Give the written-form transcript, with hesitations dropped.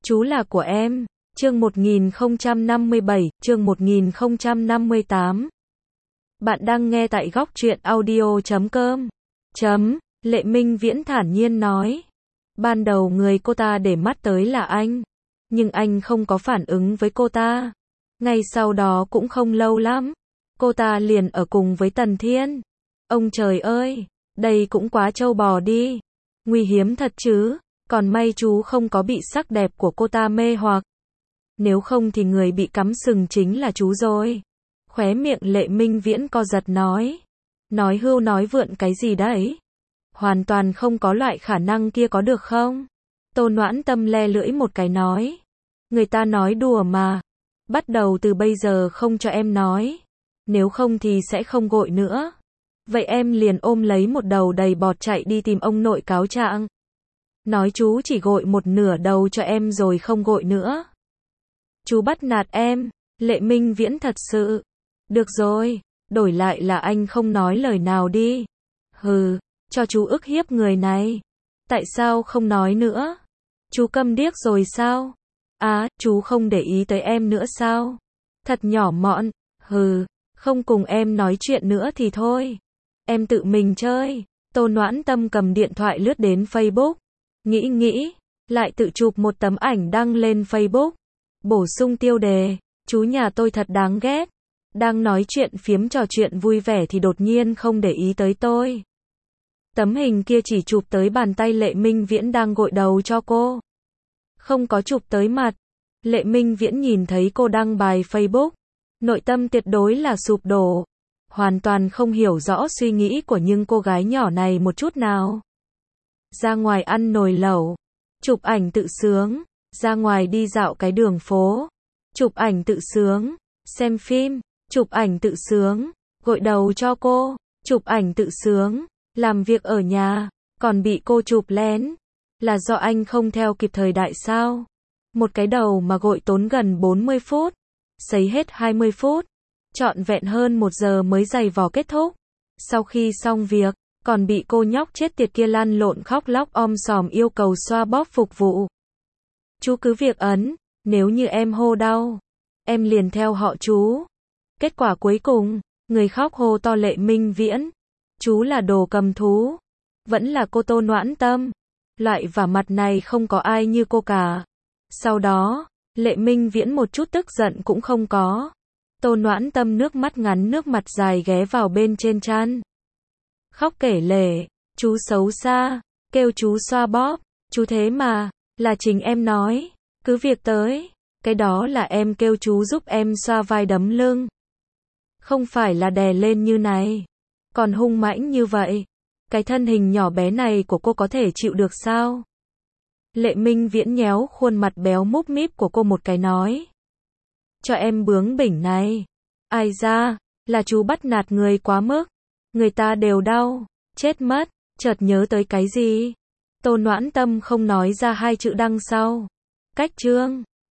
Chú là của em. Chương 1057, chương 1058. Bạn đang nghe tại góc truyện audio.com. Lệ Minh Viễn thản nhiên nói. Ban đầu người cô ta để mắt tới là anh. Nhưng anh không có phản ứng với cô ta. Ngay sau đó cũng không lâu lắm. Cô ta liền ở cùng với Tần Thiên. Ông trời ơi, đây cũng quá trâu bò đi. Nguy hiểm thật chứ. Còn may chú không có bị sắc đẹp của cô ta mê hoặc. Nếu không thì người bị cắm sừng chính là chú rồi. Khóe miệng Lệ Minh Viễn co giật nói. Nói hưu nói vượn cái gì đấy? Hoàn toàn không có loại khả năng kia có được không? Tô Noãn Tâm le lưỡi một cái nói. Người ta nói đùa mà. Bắt đầu từ bây giờ không cho em nói. Nếu không thì sẽ không gội nữa. Vậy em liền ôm lấy một đầu đầy bọt chạy đi tìm ông nội cáo trạng. Nói chú chỉ gội một nửa đầu cho em rồi không gội nữa. Chú bắt nạt em. Lệ Minh Viễn thật sự. Được rồi, đổi lại là anh không nói lời nào đi. Hừ, cho chú ức hiếp người này. Tại sao không nói nữa? Chú câm điếc rồi sao? Chú không để ý tới em nữa sao? Thật nhỏ mọn. Hừ, không cùng em nói chuyện nữa thì thôi. Em tự mình chơi. Tô Noãn Tâm cầm điện thoại lướt đến Facebook. Nghĩ, lại tự chụp một tấm ảnh đăng lên Facebook. Bổ sung tiêu đề, chú nhà tôi thật đáng ghét. Đang nói chuyện phiếm trò chuyện vui vẻ thì đột nhiên không để ý tới tôi. Tấm hình kia chỉ chụp tới bàn tay Lệ Minh Viễn đang gội đầu cho cô. Không có chụp tới mặt. Lệ Minh Viễn nhìn thấy cô đăng bài Facebook. Nội tâm tuyệt đối là sụp đổ. Hoàn toàn không hiểu rõ suy nghĩ của những cô gái nhỏ này một chút nào. Ra ngoài ăn nồi lẩu. Chụp ảnh tự sướng. Ra ngoài đi dạo cái đường phố. Chụp ảnh tự sướng. Xem phim. Chụp ảnh tự sướng. Gội đầu cho cô. Chụp ảnh tự sướng. Làm việc ở nhà. Còn bị cô chụp lén. Là do anh không theo kịp thời đại sao? Một cái đầu mà gội tốn gần 40 phút. Sấy hết 20 phút. Trọn vẹn hơn 1 giờ mới giày vò kết thúc. Sau khi xong việc, còn bị cô nhóc chết tiệt kia lăn lộn khóc lóc om sòm yêu cầu xoa bóp phục vụ. Chú cứ việc ấn, nếu như em hô đau, em liền theo họ chú. Kết quả cuối cùng, người khóc hô to Lệ Minh Viễn. Chú là đồ cầm thú. Vẫn là cô Tô Noãn Tâm. Loại vả mặt này không có ai như cô cả. Sau đó, Lệ Minh Viễn một chút tức giận cũng không có. Tô Noãn Tâm nước mắt ngắn nước mặt dài ghé vào bên trên chăn. Khóc kể lể, chú xấu xa, kêu chú xoa bóp, chú thế mà, là chính em nói, cứ việc tới, cái đó là em kêu chú giúp em xoa vai đấm lưng. Không phải là đè lên như này, còn hung mãnh như vậy, cái thân hình nhỏ bé này của cô có thể chịu được sao? Lệ Minh Viễn nhéo khuôn mặt béo múp míp của cô một cái nói. Cho em bướng bỉnh này. Ai ra, là chú bắt nạt người quá mức. Người ta đều đau, chết mất, chợt nhớ tới cái gì. Tô Noãn Tâm không nói ra hai chữ đằng sau. Cách chương.